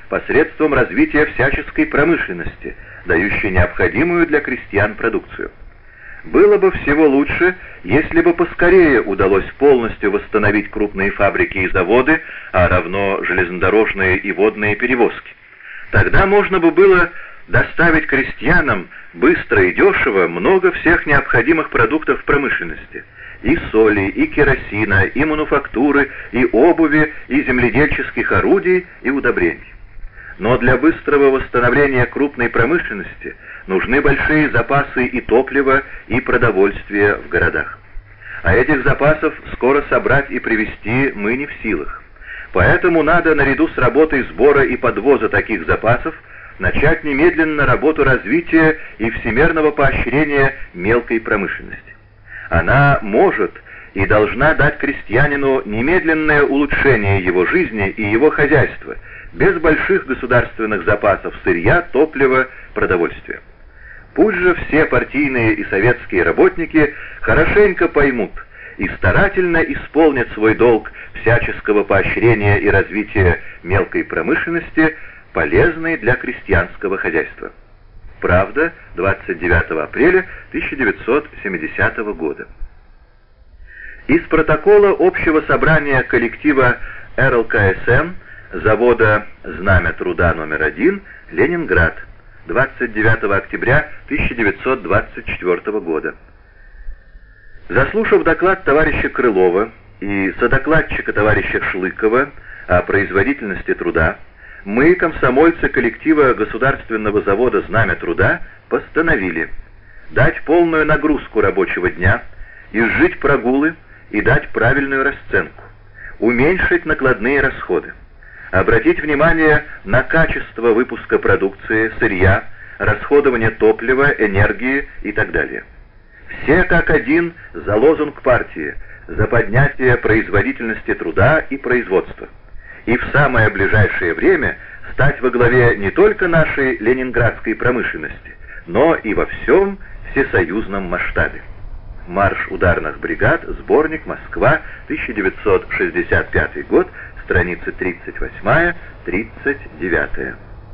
посредством развития всяческой промышленности, дающей необходимую для крестьян продукцию. Было бы всего лучше, если бы поскорее удалось полностью восстановить крупные фабрики и заводы, а равно железнодорожные и водные перевозки. Тогда можно бы было доставить крестьянам быстро и дешево много всех необходимых продуктов промышленности: и соли, и керосина, и мануфактуры, и обуви, и земледельческих орудий, и удобрений. Но для быстрого восстановления крупной промышленности нужны большие запасы и топлива, и продовольствия в городах. А этих запасов скоро собрать и привезти мы не в силах. Поэтому надо, наряду с работой сбора и подвоза таких запасов, начать немедленно работу развития и всемирного поощрения мелкой промышленности. Она может и должна дать крестьянину немедленное улучшение его жизни и его хозяйства, без больших государственных запасов сырья, топлива, продовольствия. Пусть же все партийные и советские работники хорошенько поймут и старательно исполнят свой долг всяческого поощрения и развития мелкой промышленности, полезной для крестьянского хозяйства. Правда, 29 апреля 1970 года. Из протокола общего собрания коллектива РЛКСМ завода «Знамя труда номер 1», Ленинград, 29 октября 1924 года. Заслушав доклад товарища Крылова и содокладчика товарища Шлыкова о производительности труда, мы, комсомольцы коллектива Государственного завода «Знамя труда», постановили дать полную нагрузку рабочего дня, изжить прогулы и дать правильную расценку, уменьшить накладные расходы, обратить внимание на качество выпуска продукции, сырья, расходование топлива, энергии и так далее. Все как один за лозунг партии, за поднятие производительности труда и производства. И в самое ближайшее время стать во главе не только нашей ленинградской промышленности, но и во всем всесоюзном масштабе. Марш ударных бригад, сборник, Москва, 1965 год, страницы 38-39.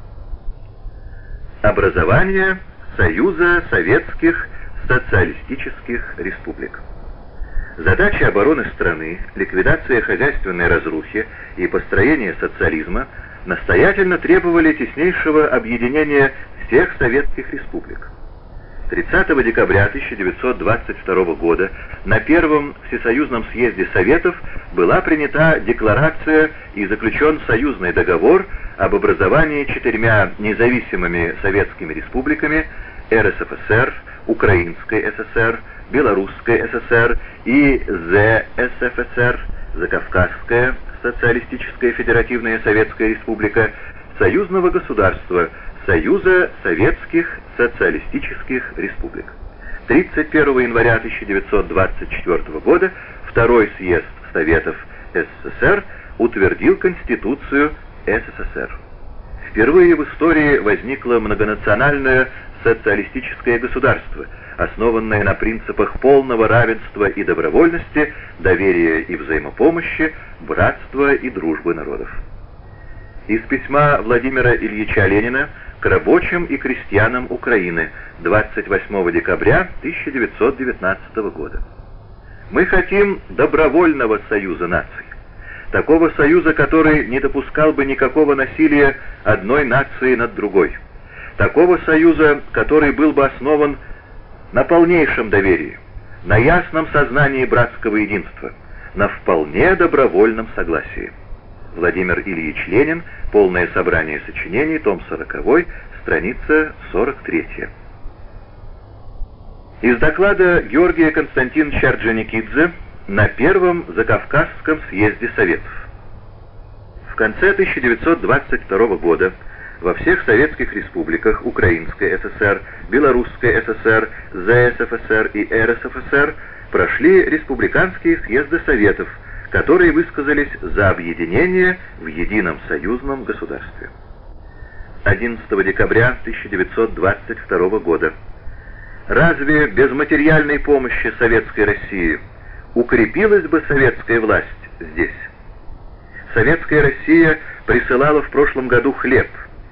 Образование Союза Советских Социалистических Республик. Задачи обороны страны, ликвидация хозяйственной разрухи и построение социализма настоятельно требовали теснейшего объединения всех советских республик. 30 декабря 1922 года на Первом Всесоюзном съезде Советов была принята декларация и заключен союзный договор об образовании 4 независимыми советскими республиками: РСФСР, Украинской ССР, Белорусской ССР и ЗСФСР, Закавказская Социалистическая Федеративная Советская Республика, союзного государства Союза Советских Социалистических Республик. 31 января 1924 года Второй съезд Советов СССР утвердил Конституцию СССР. Впервые в истории возникло многонациональное социалистическое государство, основанное на принципах полного равенства и добровольности, доверия и взаимопомощи, братства и дружбы народов. Из письма Владимира Ильича Ленина к рабочим и крестьянам Украины 28 декабря 1919 года. Мы хотим добровольного союза наций, такого союза, который не допускал бы никакого насилия одной нации над другой, такого союза, который был бы основан на полнейшем доверии, на ясном сознании братского единства, на вполне добровольном согласии. Владимир Ильич Ленин, полное собрание сочинений, том 40, страница 43. Из доклада Георгия Константиновича Орджоникидзе на Первом Закавказском съезде Советов. В конце 1922 года во всех советских республиках Украинской ССР, Белорусской ССР, ЗСФСР и РСФСР прошли республиканские съезды Советов, которые высказались за объединение в едином союзном государстве. 11 декабря 1922 года. Разве без материальной помощи Советской России укрепилась бы советская власть здесь? Советская Россия присылала в прошлом году хлеб.